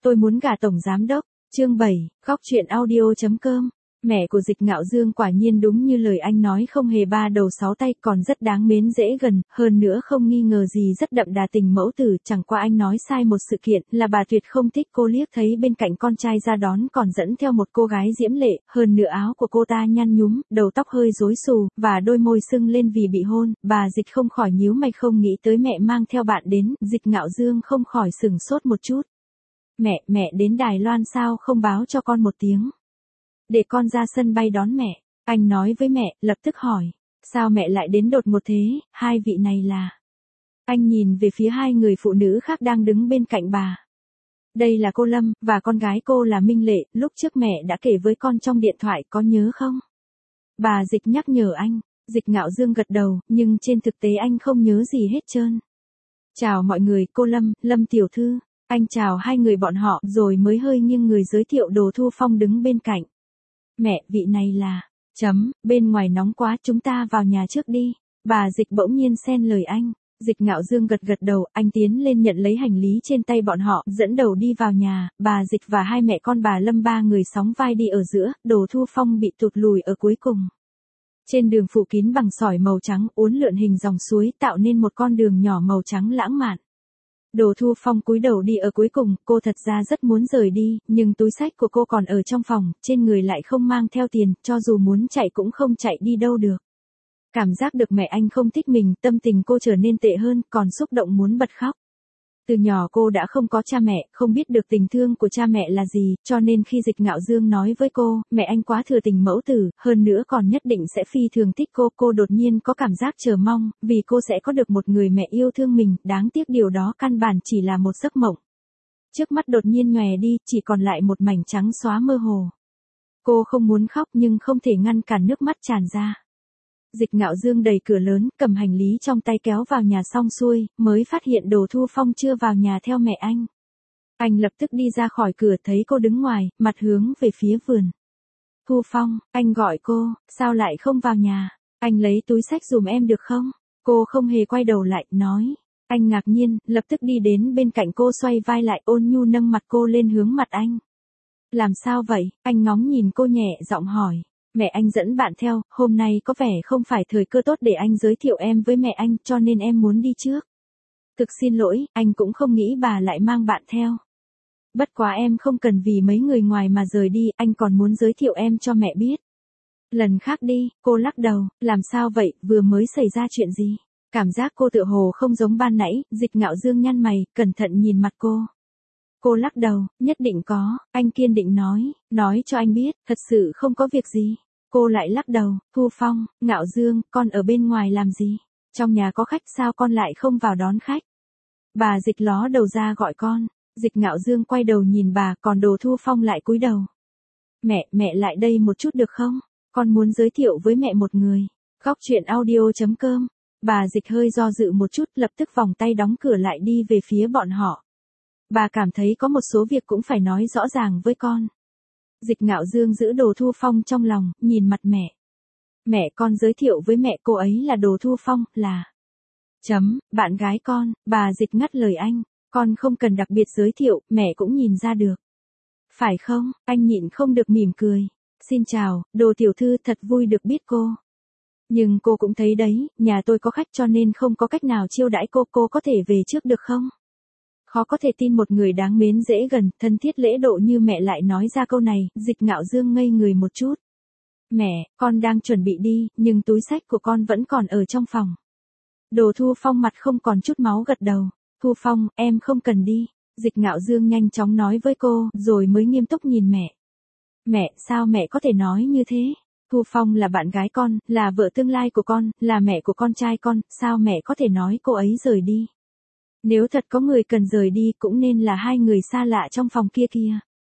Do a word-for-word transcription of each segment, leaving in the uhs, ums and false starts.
tôi muốn gả tổng giám đốc. Chương bảy, khóc chuyện audio.com. Mẹ của Dịch Ngạo Dương quả nhiên đúng như lời anh nói, không hề ba đầu sáu tay, còn rất đáng mến dễ gần, hơn nữa không nghi ngờ gì rất đậm đà tình mẫu tử. Chẳng qua anh nói sai một sự kiện, là bà tuyệt không thích cô, liếc thấy bên cạnh con trai ra đón còn dẫn theo một cô gái diễm lệ, hơn nữa áo của cô ta nhăn nhúm, đầu tóc hơi rối xù, và đôi môi sưng lên vì bị hôn. Bà Dịch không khỏi nhíu mày, không nghĩ tới mẹ mang theo bạn đến. Dịch Ngạo Dương không khỏi sửng sốt một chút. Mẹ, mẹ đến Đài Loan sao không báo cho con một tiếng? Để con ra sân bay đón mẹ. Anh nói với mẹ, lập tức hỏi. Sao mẹ lại đến đột ngột thế, hai vị này là... Anh nhìn về phía hai người phụ nữ khác đang đứng bên cạnh bà. Đây là cô Lâm, và con gái cô là Minh Lệ, lúc trước mẹ đã kể với con trong điện thoại, có nhớ không? Bà Dịch nhắc nhở anh. Dịch Ngạo Dương gật đầu, nhưng trên thực tế anh không nhớ gì hết trơn. Chào mọi người, cô Lâm, Lâm tiểu thư. Anh chào hai người bọn họ, rồi mới hơi nghiêng người giới thiệu Đồ Thu Phong đứng bên cạnh. Mẹ, vị này là... Chấm, bên ngoài nóng quá, chúng ta vào nhà trước đi. Bà Dịch bỗng nhiên xen lời anh. Dịch Ngạo Dương gật gật đầu, anh tiến lên nhận lấy hành lý trên tay bọn họ, dẫn đầu đi vào nhà. Bà Dịch và hai mẹ con bà Lâm ba người sóng vai đi ở giữa, Đồ Thu Phong bị tụt lùi ở cuối cùng. Trên đường phủ kín bằng sỏi màu trắng, uốn lượn hình dòng suối, tạo nên một con đường nhỏ màu trắng lãng mạn. Đồ Thu Phong cúi đầu đi ở cuối cùng, cô thật ra rất muốn rời đi, nhưng túi xách của cô còn ở trong phòng, trên người lại không mang theo tiền, cho dù muốn chạy cũng không chạy đi đâu được. Cảm giác được mẹ anh không thích mình, tâm tình cô trở nên tệ hơn, còn xúc động muốn bật khóc. Từ nhỏ cô đã không có cha mẹ, không biết được tình thương của cha mẹ là gì, cho nên khi Dịch Ngạo Dương nói với cô, mẹ anh quá thừa tình mẫu tử, hơn nữa còn nhất định sẽ phi thường thích cô, cô đột nhiên có cảm giác chờ mong, vì cô sẽ có được một người mẹ yêu thương mình, đáng tiếc điều đó căn bản chỉ là một giấc mộng. Trước mắt đột nhiên nhòe đi, chỉ còn lại một mảnh trắng xóa mơ hồ. Cô không muốn khóc nhưng không thể ngăn cản nước mắt tràn ra. Dịch Ngạo Dương đẩy cửa lớn, cầm hành lý trong tay kéo vào nhà xong xuôi, mới phát hiện Đồ Thu Phong chưa vào nhà theo mẹ anh. Anh lập tức đi ra khỏi cửa, thấy cô đứng ngoài, mặt hướng về phía vườn. Thu Phong, anh gọi cô, sao lại không vào nhà? Anh lấy túi xách giùm em được không? Cô không hề quay đầu lại, nói. Anh ngạc nhiên, lập tức đi đến bên cạnh cô, xoay vai lại, ôn nhu nâng mặt cô lên hướng mặt anh. Làm sao vậy? Anh ngóng nhìn cô nhẹ giọng hỏi. Mẹ anh dẫn bạn theo, hôm nay có vẻ không phải thời cơ tốt để anh giới thiệu em với mẹ anh, cho nên em muốn đi trước. Thực xin lỗi, anh cũng không nghĩ bà lại mang bạn theo. Bất quá em không cần vì mấy người ngoài mà rời đi, anh còn muốn giới thiệu em cho mẹ biết. Lần khác đi, cô lắc đầu, làm sao vậy, vừa mới xảy ra chuyện gì? Cảm giác cô tựa hồ không giống ban nãy, Dịch Ngạo Dương nhăn mày, cẩn thận nhìn mặt cô. Cô lắc đầu, nhất định có, anh kiên định nói, nói cho anh biết, thật sự không có việc gì. Cô lại lắc đầu, Thu Phong, Ngạo Dương, con ở bên ngoài làm gì? Trong nhà có khách sao con lại không vào đón khách? Bà Dịch ló đầu ra gọi con. Dịch Ngạo Dương quay đầu nhìn bà, còn Đồ Thu Phong lại cúi đầu. Mẹ, mẹ lại đây một chút được không? Con muốn giới thiệu với mẹ một người. Khóc chuyện audio.com. Bà Dịch hơi do dự một chút, lập tức vòng tay đóng cửa lại đi về phía bọn họ. Bà cảm thấy có một số việc cũng phải nói rõ ràng với con. Dịch Ngạo Dương giữ Đồ Thu Phong trong lòng, nhìn mặt mẹ. Mẹ, con giới thiệu với mẹ, cô ấy là Đồ Thu Phong, là... Chấm, bạn gái con. Bà Dịch ngắt lời anh. Con không cần đặc biệt giới thiệu, mẹ cũng nhìn ra được. Phải không? Anh nhịn không được mỉm cười. Xin chào, Đồ tiểu thư, thật vui được biết cô. Nhưng cô cũng thấy đấy, nhà tôi có khách cho nên không có cách nào chiêu đãi cô, cô có thể về trước được không? Khó có thể tin một người đáng mến dễ gần, thân thiết lễ độ như mẹ lại nói ra câu này. Dịch Ngạo Dương ngây người một chút. Mẹ, con đang chuẩn bị đi, nhưng túi xách của con vẫn còn ở trong phòng. Đồ Thu Phong mặt không còn chút máu gật đầu. Thu Phong, em không cần đi. Dịch Ngạo Dương nhanh chóng nói với cô, rồi mới nghiêm túc nhìn mẹ. Mẹ, sao mẹ có thể nói như thế? Thu Phong là bạn gái con, là vợ tương lai của con, là mẹ của con trai con, sao mẹ có thể nói cô ấy rời đi? Nếu thật có người cần rời đi cũng nên là hai người xa lạ trong phòng kia kia.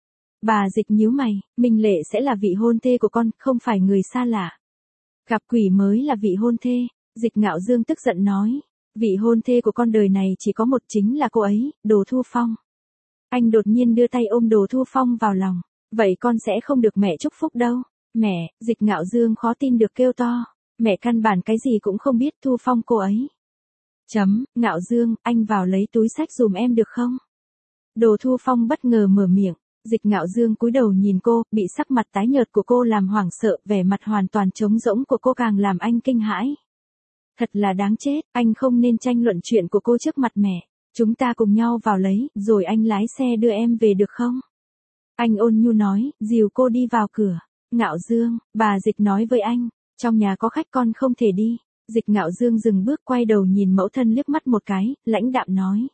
Bà Dịch nhíu mày, Minh Lệ sẽ là vị hôn thê của con, không phải người xa lạ. Gặp quỷ mới là vị hôn thê. Dịch Ngạo Dương tức giận nói. Vị hôn thê của con đời này chỉ có một, chính là cô ấy, Đồ Thu Phong. Anh đột nhiên đưa tay ôm Đồ Thu Phong vào lòng. Vậy con sẽ không được mẹ chúc phúc đâu. Mẹ, Dịch Ngạo Dương khó tin được kêu to. Mẹ căn bản cái gì cũng không biết. Thu Phong cô ấy. Chấm, Ngạo Dương, anh vào lấy túi xách dùm em được không? Đồ Thu Phong bất ngờ mở miệng. Dịch Ngạo Dương cúi đầu nhìn cô, bị sắc mặt tái nhợt của cô làm hoảng sợ, vẻ mặt hoàn toàn trống rỗng của cô càng làm anh kinh hãi. Thật là đáng chết, anh không nên tranh luận chuyện của cô trước mặt mẹ. Chúng ta cùng nhau vào lấy, rồi anh lái xe đưa em về được không? Anh ôn nhu nói, dìu cô đi vào cửa. Ngạo Dương, bà Dịch nói với anh, trong nhà có khách con không thể đi. Dịch Ngạo Dương dừng bước quay đầu nhìn mẫu thân liếc mắt một cái, lãnh đạm nói.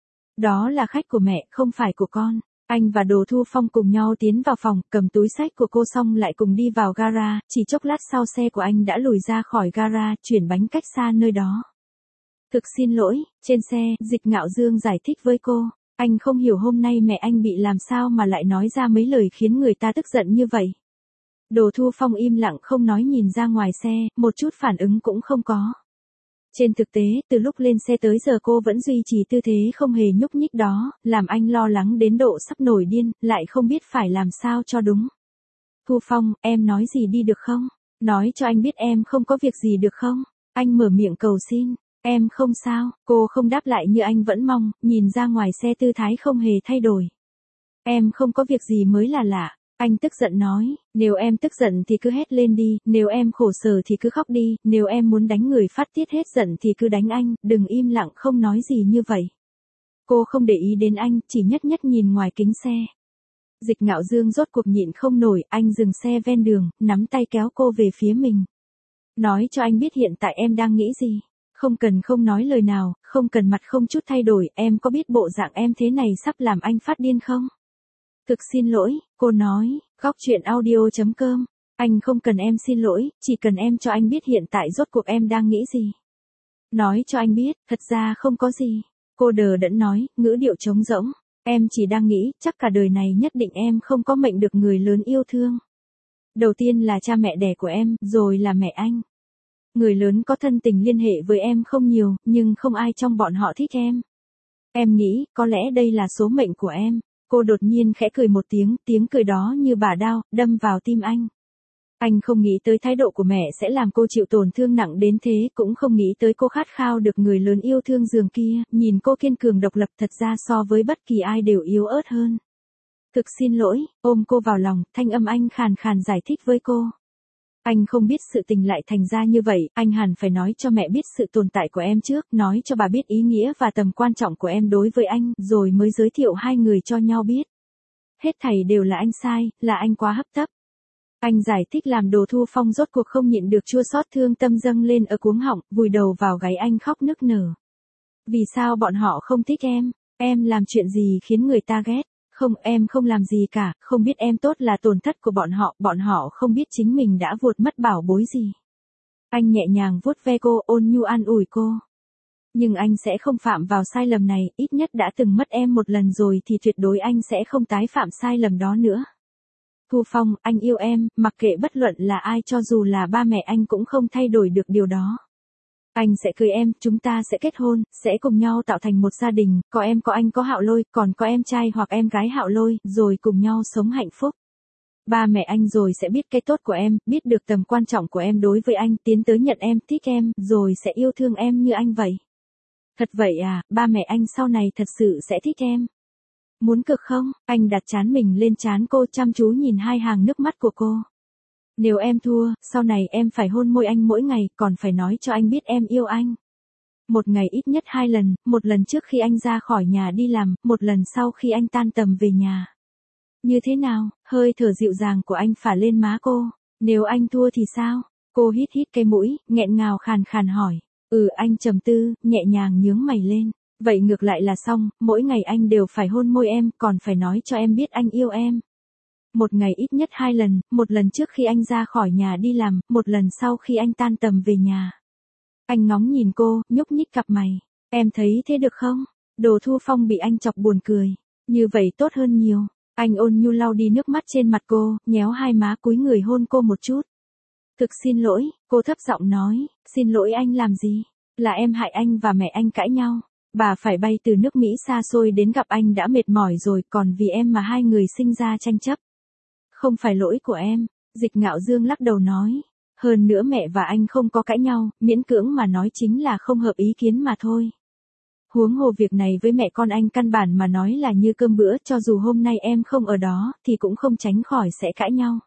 Đó là khách của mẹ, không phải của con. Anh và Đồ Thu Phong cùng nhau tiến vào phòng, cầm túi xách của cô xong lại cùng đi vào gara, chỉ chốc lát sau xe của anh đã lùi ra khỏi gara, chuyển bánh cách xa nơi đó. Thực xin lỗi, trên xe, Dịch Ngạo Dương giải thích với cô, anh không hiểu hôm nay mẹ anh bị làm sao mà lại nói ra mấy lời khiến người ta tức giận như vậy. Đồ Thu Phong im lặng không nói nhìn ra ngoài xe, một chút phản ứng cũng không có. Trên thực tế, từ lúc lên xe tới giờ cô vẫn duy trì tư thế không hề nhúc nhích đó, làm anh lo lắng đến độ sắp nổi điên, lại không biết phải làm sao cho đúng. Thu Phong, em nói gì đi được không? Nói cho anh biết em không có việc gì được không? Anh mở miệng cầu xin. Em không sao, cô không đáp lại như anh vẫn mong, nhìn ra ngoài xe tư thái không hề thay đổi. Em không có việc gì mới là lạ. Anh tức giận nói, nếu em tức giận thì cứ hét lên đi, nếu em khổ sở thì cứ khóc đi, nếu em muốn đánh người phát tiết hết giận thì cứ đánh anh, đừng im lặng không nói gì như vậy. Cô không để ý đến anh, chỉ nhất nhất nhìn ngoài kính xe. Dịch Ngạo Dương rốt cuộc nhịn không nổi, anh dừng xe ven đường, nắm tay kéo cô về phía mình. Nói cho anh biết hiện tại em đang nghĩ gì. Không cần không nói lời nào, không cần mặt không chút thay đổi, em có biết bộ dạng em thế này sắp làm anh phát điên không? Thực xin lỗi, cô nói, góc chuyện audio chấm com. Anh không cần em xin lỗi, chỉ cần em cho anh biết hiện tại rốt cuộc em đang nghĩ gì. Nói cho anh biết, thật ra không có gì. Cô đờ đẫn nói, ngữ điệu trống rỗng. Em chỉ đang nghĩ, chắc cả đời này nhất định em không có mệnh được người lớn yêu thương. Đầu tiên là cha mẹ đẻ của em, rồi là mẹ anh. Người lớn có thân tình liên hệ với em không nhiều, nhưng không ai trong bọn họ thích em. Em nghĩ, có lẽ đây là số mệnh của em. Cô đột nhiên khẽ cười một tiếng, tiếng cười đó như bả đao, đâm vào tim anh. Anh không nghĩ tới thái độ của mẹ sẽ làm cô chịu tổn thương nặng đến thế, cũng không nghĩ tới cô khát khao được người lớn yêu thương giường kia, nhìn cô kiên cường độc lập thật ra so với bất kỳ ai đều yếu ớt hơn. Thực xin lỗi, ôm cô vào lòng, thanh âm anh khàn khàn giải thích với cô. Anh không biết sự tình lại thành ra như vậy, anh hẳn phải nói cho mẹ biết sự tồn tại của em trước, nói cho bà biết ý nghĩa và tầm quan trọng của em đối với anh, rồi mới giới thiệu hai người cho nhau biết. Hết thảy đều là anh sai, là anh quá hấp tấp. Anh giải thích làm Đồ Thu Phong rốt cuộc không nhịn được chua xót thương tâm dâng lên ở cuống họng, vùi đầu vào gáy anh khóc nức nở. Vì sao bọn họ không thích em? Em làm chuyện gì khiến người ta ghét? Không, em không làm gì cả, không biết em tốt là tổn thất của bọn họ, bọn họ không biết chính mình đã vuột mất bảo bối gì. Anh nhẹ nhàng vuốt ve cô, ôn nhu an ủi cô. Nhưng anh sẽ không phạm vào sai lầm này, ít nhất đã từng mất em một lần rồi thì tuyệt đối anh sẽ không tái phạm sai lầm đó nữa. Thu Phong, anh yêu em, mặc kệ bất luận là ai cho dù là ba mẹ anh cũng không thay đổi được điều đó. Anh sẽ cưới em, chúng ta sẽ kết hôn, sẽ cùng nhau tạo thành một gia đình, có em có anh có Hạo Lôi, còn có em trai hoặc em gái Hạo Lôi, rồi cùng nhau sống hạnh phúc. Ba mẹ anh rồi sẽ biết cái tốt của em, biết được tầm quan trọng của em đối với anh, tiến tới nhận em, thích em, rồi sẽ yêu thương em như anh vậy. Thật vậy à, ba mẹ anh sau này thật sự sẽ thích em. Muốn cực không? Anh đặt trán mình lên trán cô chăm chú nhìn hai hàng nước mắt của cô. Nếu em thua, sau này em phải hôn môi anh mỗi ngày, còn phải nói cho anh biết em yêu anh. Một ngày ít nhất hai lần, một lần trước khi anh ra khỏi nhà đi làm, một lần sau khi anh tan tầm về nhà. Như thế nào? Hơi thở dịu dàng của anh phả lên má cô. Nếu anh thua thì sao? Cô hít hít cái mũi, nghẹn ngào khàn khàn hỏi. Ừ, anh trầm tư, nhẹ nhàng nhướng mày lên. Vậy ngược lại là xong, mỗi ngày anh đều phải hôn môi em, còn phải nói cho em biết anh yêu em. Một ngày ít nhất hai lần, một lần trước khi anh ra khỏi nhà đi làm, một lần sau khi anh tan tầm về nhà. Anh ngóng nhìn cô, nhúc nhích cặp mày. Em thấy thế được không? Đồ Thu Phong bị anh chọc buồn cười. Như vậy tốt hơn nhiều. Anh ôn nhu lau đi nước mắt trên mặt cô, nhéo hai má cúi người hôn cô một chút. Thực xin lỗi, cô thấp giọng nói, xin lỗi anh làm gì? Là em hại anh và mẹ anh cãi nhau. Bà phải bay từ nước Mỹ xa xôi đến gặp anh đã mệt mỏi rồi, còn vì em mà hai người sinh ra tranh chấp. Không phải lỗi của em, Dịch Ngạo Dương lắc đầu nói. Hơn nữa mẹ và anh không có cãi nhau, miễn cưỡng mà nói chính là không hợp ý kiến mà thôi. Huống hồ việc này với mẹ con anh căn bản mà nói là như cơm bữa, cho dù hôm nay em không ở đó, thì cũng không tránh khỏi sẽ cãi nhau.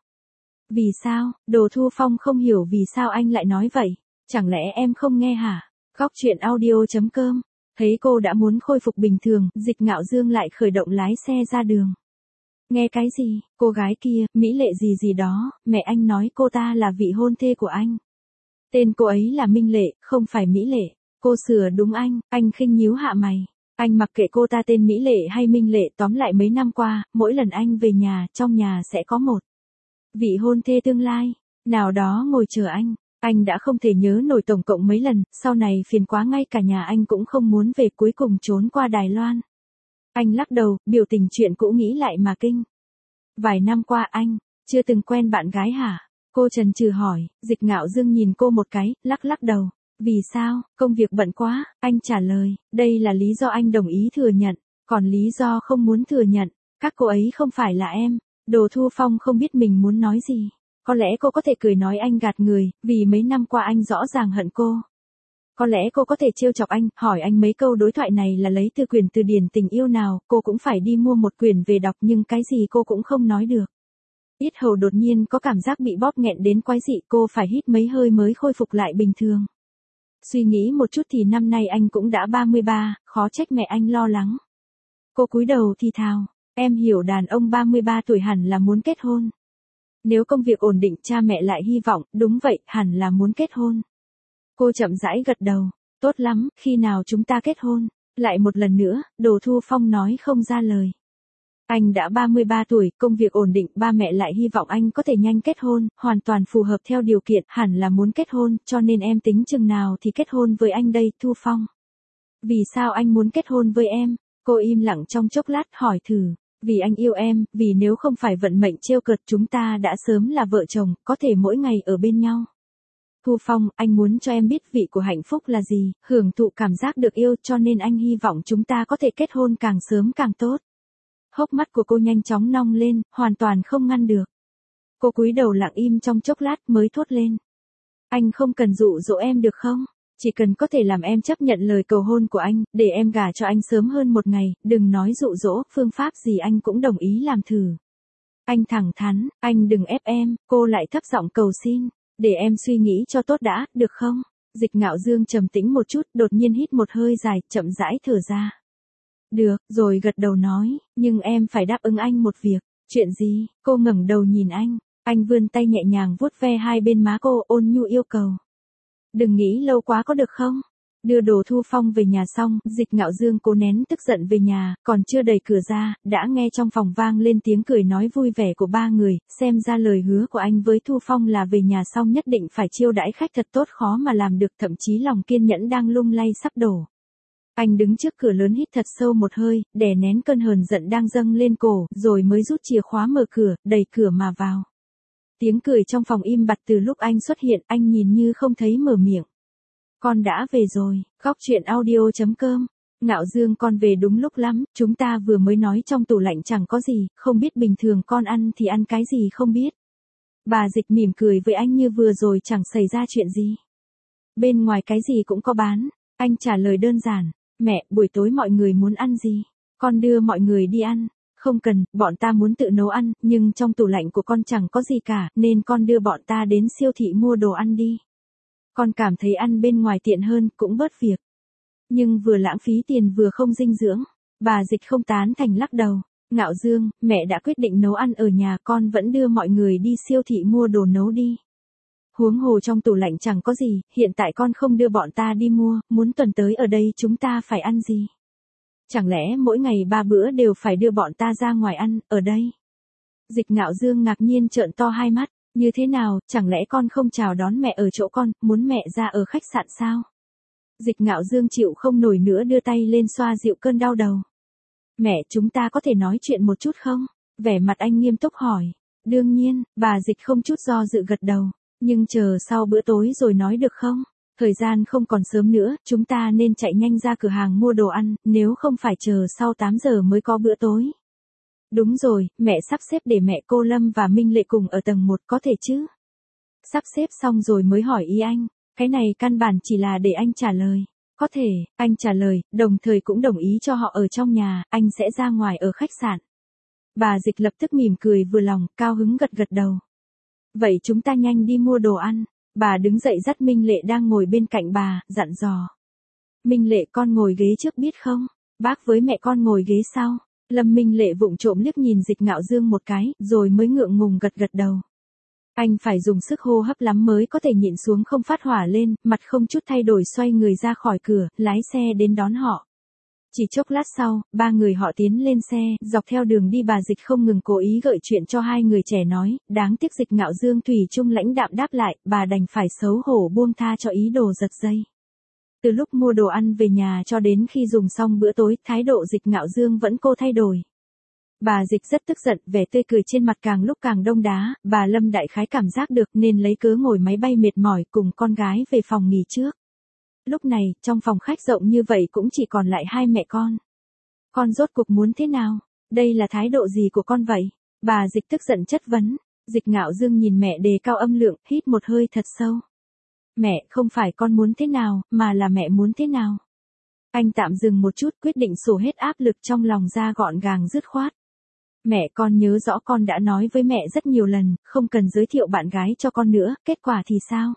Vì sao? Đồ Thu Phong không hiểu vì sao anh lại nói vậy. Chẳng lẽ em không nghe hả? Góc chuyện audio.com. Thấy cô đã muốn khôi phục bình thường, Dịch Ngạo Dương lại khởi động lái xe ra đường. Nghe cái gì? Cô gái kia, Mỹ Lệ gì gì đó, mẹ anh nói cô ta là vị hôn thê của anh. Tên cô ấy là Minh Lệ, không phải Mỹ Lệ. Cô sửa đúng anh, anh khinh nhíu hạ mày. Anh mặc kệ cô ta tên Mỹ Lệ hay Minh Lệ, tóm lại mấy năm qua, mỗi lần anh về nhà, trong nhà sẽ có một vị hôn thê tương lai, nào đó ngồi chờ anh. Anh đã không thể nhớ nổi tổng cộng mấy lần, sau này phiền quá ngay cả nhà anh cũng không muốn về, cuối cùng trốn qua Đài Loan. Anh lắc đầu, biểu tình chuyện cũ nghĩ lại mà kinh. Vài năm qua anh, chưa từng quen bạn gái hả? Cô chần chừ hỏi. Dịch Ngạo Dương nhìn cô một cái, lắc lắc đầu. Vì sao? Công việc bận quá, anh trả lời. Đây là lý do anh đồng ý thừa nhận, còn lý do không muốn thừa nhận, các cô ấy không phải là em. Đồ Thu Phong không biết mình muốn nói gì. Có lẽ cô có thể cười nói anh gạt người, vì mấy năm qua anh rõ ràng hận cô. Có lẽ cô có thể trêu chọc anh, hỏi anh mấy câu đối thoại này là lấy từ quyển từ điển tình yêu nào, cô cũng phải đi mua một quyển về đọc, nhưng cái gì cô cũng không nói được. Yết hầu đột nhiên có cảm giác bị bóp nghẹn đến quái dị, cô phải hít mấy hơi mới khôi phục lại bình thường. Suy nghĩ một chút thì năm nay anh cũng đã ba mươi ba, khó trách mẹ anh lo lắng. Cô cúi đầu thì thào, em hiểu đàn ông ba mươi ba tuổi hẳn là muốn kết hôn. Nếu công việc ổn định cha mẹ lại hy vọng, đúng vậy, hẳn là muốn kết hôn. Cô chậm rãi gật đầu, tốt lắm, khi nào chúng ta kết hôn? Lại một lần nữa, Đồ Thu Phong nói không ra lời. Anh đã ba mươi ba tuổi, công việc ổn định, ba mẹ lại hy vọng anh có thể nhanh kết hôn, hoàn toàn phù hợp theo điều kiện, hẳn là muốn kết hôn, cho nên em tính chừng nào thì kết hôn với anh đây, Thu Phong. Vì sao anh muốn kết hôn với em? Cô im lặng trong chốc lát hỏi thử. Vì anh yêu em, vì nếu không phải vận mệnh trêu cợt chúng ta đã sớm là vợ chồng, có thể mỗi ngày ở bên nhau. Thu Phong, anh muốn cho em biết vị của hạnh phúc là gì, hưởng thụ cảm giác được yêu, cho nên anh hy vọng chúng ta có thể kết hôn càng sớm càng tốt. Hốc mắt của cô nhanh chóng nong lên, hoàn toàn không ngăn được. Cô cúi đầu lặng im trong chốc lát mới thốt lên. Anh không cần dụ dỗ em được không? Chỉ cần có thể làm em chấp nhận lời cầu hôn của anh, để em gả cho anh sớm hơn một ngày, đừng nói dụ dỗ, phương pháp gì anh cũng đồng ý làm thử. Anh thẳng thắn, anh đừng ép em, cô lại thấp giọng cầu xin, để em suy nghĩ cho tốt đã, được không? Dịch Ngạo Dương trầm tĩnh một chút, đột nhiên hít một hơi dài, chậm rãi thở ra. Được, rồi gật đầu nói, nhưng em phải đáp ứng anh một việc. Chuyện gì? Cô ngẩng đầu nhìn anh, anh vươn tay nhẹ nhàng vuốt ve hai bên má cô, ôn nhu yêu cầu. Đừng nghĩ lâu quá có được không? Đưa Đồ Thu Phong về nhà xong, Dịch Ngạo Dương cố nén tức giận về nhà, còn chưa đẩy cửa ra, đã nghe trong phòng vang lên tiếng cười nói vui vẻ của ba người, xem ra lời hứa của anh với Thu Phong là về nhà xong nhất định phải chiêu đãi khách thật tốt khó mà làm được, thậm chí lòng kiên nhẫn đang lung lay sắp đổ. Anh đứng trước cửa lớn hít thật sâu một hơi, đè nén cơn hờn giận đang dâng lên cổ, rồi mới rút chìa khóa mở cửa, đẩy cửa mà vào. Tiếng cười trong phòng im bặt từ lúc anh xuất hiện, anh nhìn như không thấy mở miệng. Con đã về rồi, góc chuyện audio.com. Ngạo Dương con về đúng lúc lắm, chúng ta vừa mới nói trong tủ lạnh chẳng có gì, không biết bình thường con ăn thì ăn cái gì không biết. Bà Dịch mỉm cười với anh như vừa rồi chẳng xảy ra chuyện gì. Bên ngoài cái gì cũng có bán, anh trả lời đơn giản. Mẹ, buổi tối mọi người muốn ăn gì? Con đưa mọi người đi ăn. Không cần, bọn ta muốn tự nấu ăn, nhưng trong tủ lạnh của con chẳng có gì cả, nên con đưa bọn ta đến siêu thị mua đồ ăn đi. Con cảm thấy ăn bên ngoài tiện hơn, cũng bớt việc. Nhưng vừa lãng phí tiền vừa không dinh dưỡng. Bà Dịch không tán thành lắc đầu. Ngạo Dương, mẹ đã quyết định nấu ăn ở nhà, con vẫn đưa mọi người đi siêu thị mua đồ nấu đi. Huống hồ trong tủ lạnh chẳng có gì, hiện tại con không đưa bọn ta đi mua, muốn tuần tới ở đây chúng ta phải ăn gì? Chẳng lẽ mỗi ngày ba bữa đều phải đưa bọn ta ra ngoài ăn, ở đây? Dịch Ngạo Dương ngạc nhiên trợn to hai mắt, như thế nào, chẳng lẽ con không chào đón mẹ ở chỗ con, muốn mẹ ra ở khách sạn sao? Dịch Ngạo Dương chịu không nổi nữa đưa tay lên xoa dịu cơn đau đầu. Mẹ, chúng ta có thể nói chuyện một chút không? Vẻ mặt anh nghiêm túc hỏi. Đương nhiên, bà Dịch không chút do dự gật đầu. Nhưng chờ sau bữa tối rồi nói được không? Thời gian không còn sớm nữa, chúng ta nên chạy nhanh ra cửa hàng mua đồ ăn, nếu không phải chờ sau tám giờ mới có bữa tối. Đúng rồi, mẹ sắp xếp để mẹ cô Lâm và Minh Lệ cùng ở tầng một có thể chứ? Sắp xếp xong rồi mới hỏi ý anh, cái này căn bản chỉ là để anh trả lời. Có thể, anh trả lời, đồng thời cũng đồng ý cho họ ở trong nhà, anh sẽ ra ngoài ở khách sạn. Bà Dịch lập tức mỉm cười vừa lòng, cao hứng gật gật đầu. Vậy chúng ta nhanh đi mua đồ ăn. Bà đứng dậy dắt Minh Lệ đang ngồi bên cạnh bà, dặn dò. Minh Lệ, con ngồi ghế trước biết không? Bác với mẹ con ngồi ghế sau. Lâm Minh Lệ vụng trộm liếc nhìn Dịch Ngạo Dương một cái, rồi mới ngượng ngùng gật gật đầu. Anh phải dùng sức hô hấp lắm mới có thể nhịn xuống không phát hỏa lên, mặt không chút thay đổi xoay người ra khỏi cửa, lái xe đến đón họ. Chỉ chốc lát sau, ba người họ tiến lên xe, dọc theo đường đi bà Dịch không ngừng cố ý gợi chuyện cho hai người trẻ nói, đáng tiếc Dịch Ngạo Dương thủy chung lãnh đạm đáp lại, bà đành phải xấu hổ buông tha cho ý đồ giật dây. Từ lúc mua đồ ăn về nhà cho đến khi dùng xong bữa tối, thái độ Dịch Ngạo Dương vẫn cô thay đổi. Bà Dịch rất tức giận, vẻ tươi cười trên mặt càng lúc càng đông đá, bà Lâm đại khái cảm giác được nên lấy cớ ngồi máy bay mệt mỏi cùng con gái về phòng nghỉ trước. Lúc này, trong phòng khách rộng như vậy cũng chỉ còn lại hai mẹ con. Con rốt cuộc muốn thế nào? Đây là thái độ gì của con vậy? Bà Dịch tức giận chất vấn. Dịch Ngạo Dương nhìn mẹ đề cao âm lượng, hít một hơi thật sâu. Mẹ, không phải con muốn thế nào, mà là mẹ muốn thế nào. Anh tạm dừng một chút, quyết định xổ hết áp lực trong lòng ra gọn gàng dứt khoát. Mẹ, con nhớ rõ con đã nói với mẹ rất nhiều lần, không cần giới thiệu bạn gái cho con nữa, kết quả thì sao?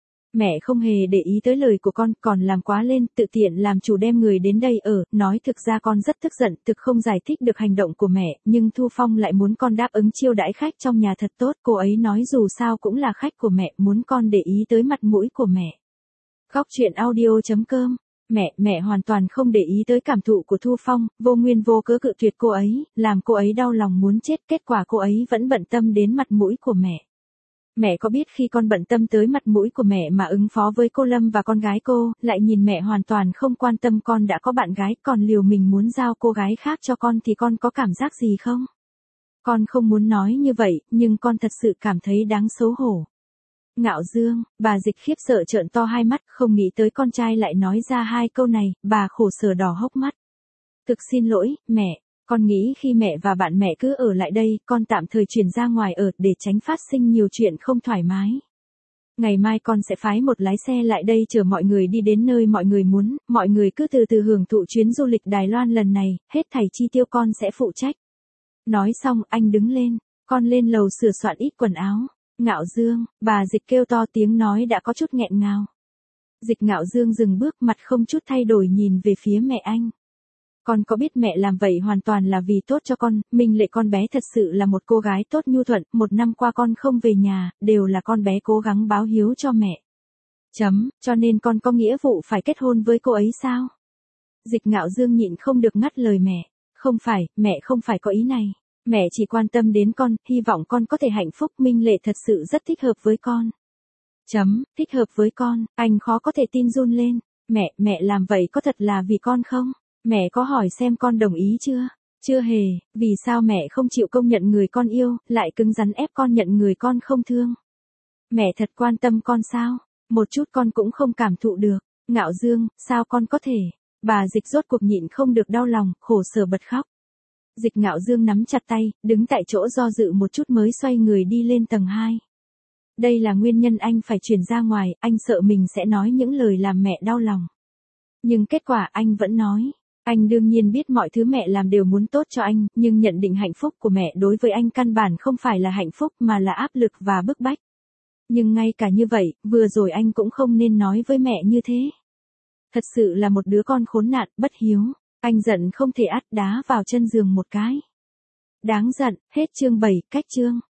Mẹ không hề để ý tới lời của con, còn làm quá lên, tự tiện làm chủ đem người đến đây ở, nói thực ra con rất tức giận, thực không giải thích được hành động của mẹ, nhưng Thu Phong lại muốn con đáp ứng chiêu đãi khách trong nhà thật tốt, cô ấy nói dù sao cũng là khách của mẹ, muốn con để ý tới mặt mũi của mẹ. Khóc chuyện audio chấm com. Mẹ, mẹ hoàn toàn không để ý tới cảm thụ của Thu Phong, vô nguyên vô cớ cự tuyệt cô ấy, làm cô ấy đau lòng muốn chết, kết quả cô ấy vẫn bận tâm đến mặt mũi của mẹ. Mẹ có biết khi con bận tâm tới mặt mũi của mẹ mà ứng phó với cô Lâm và con gái cô, lại nhìn mẹ hoàn toàn không quan tâm con đã có bạn gái, còn liều mình muốn giao cô gái khác cho con thì con có cảm giác gì không? Con không muốn nói như vậy, nhưng con thật sự cảm thấy đáng xấu hổ. Ngạo Dương, bà Dịch khiếp sợ trợn to hai mắt, không nghĩ tới con trai lại nói ra hai câu này, bà khổ sở đỏ hốc mắt. Thực xin lỗi, mẹ, con nghĩ khi mẹ và bạn mẹ cứ ở lại đây, con tạm thời chuyển ra ngoài ở để tránh phát sinh nhiều chuyện không thoải mái. Ngày mai con sẽ phái một lái xe lại đây chở mọi người đi đến nơi mọi người muốn, mọi người cứ từ từ hưởng thụ chuyến du lịch Đài Loan lần này, hết thảy chi tiêu con sẽ phụ trách. Nói xong, anh đứng lên, con lên lầu sửa soạn ít quần áo. Ngạo Dương, bà Dịch kêu to tiếng nói đã có chút nghẹn ngào. Dịch Ngạo Dương dừng bước, mặt không chút thay đổi nhìn về phía mẹ anh. Con có biết mẹ làm vậy hoàn toàn là vì tốt cho con, Minh Lệ con bé thật sự là một cô gái tốt nhu thuận, một năm qua con không về nhà, đều là con bé cố gắng báo hiếu cho mẹ. Chấm, cho nên con có nghĩa vụ phải kết hôn với cô ấy sao? Dịch Ngạo Dương nhịn không được ngắt lời mẹ. Không phải, mẹ không phải có ý này. Mẹ chỉ quan tâm đến con, hy vọng con có thể hạnh phúc, Minh Lệ thật sự rất thích hợp với con. Chấm, thích hợp với con, anh khó có thể tin run lên. Mẹ, mẹ làm vậy có thật là vì con không? Mẹ có hỏi xem con đồng ý chưa? Chưa hề, vì sao mẹ không chịu công nhận người con yêu, lại cứng rắn ép con nhận người con không thương? Mẹ thật quan tâm con sao? Một chút con cũng không cảm thụ được. Ngạo Dương, sao con có thể? Bà Dịch rốt cuộc nhịn không được đau lòng, khổ sở bật khóc. Dịch Ngạo Dương nắm chặt tay, đứng tại chỗ do dự một chút mới xoay người đi lên tầng hai. Đây là nguyên nhân anh phải chuyển ra ngoài, anh sợ mình sẽ nói những lời làm mẹ đau lòng. Nhưng kết quả anh vẫn nói. Anh đương nhiên biết mọi thứ mẹ làm đều muốn tốt cho anh, nhưng nhận định hạnh phúc của mẹ đối với anh căn bản không phải là hạnh phúc mà là áp lực và bức bách. Nhưng ngay cả như vậy, vừa rồi anh cũng không nên nói với mẹ như thế. Thật sự là một đứa con khốn nạn, bất hiếu. Anh giận không thể át đá vào chân giường một cái. Đáng giận, hết chương bảy, cách chương.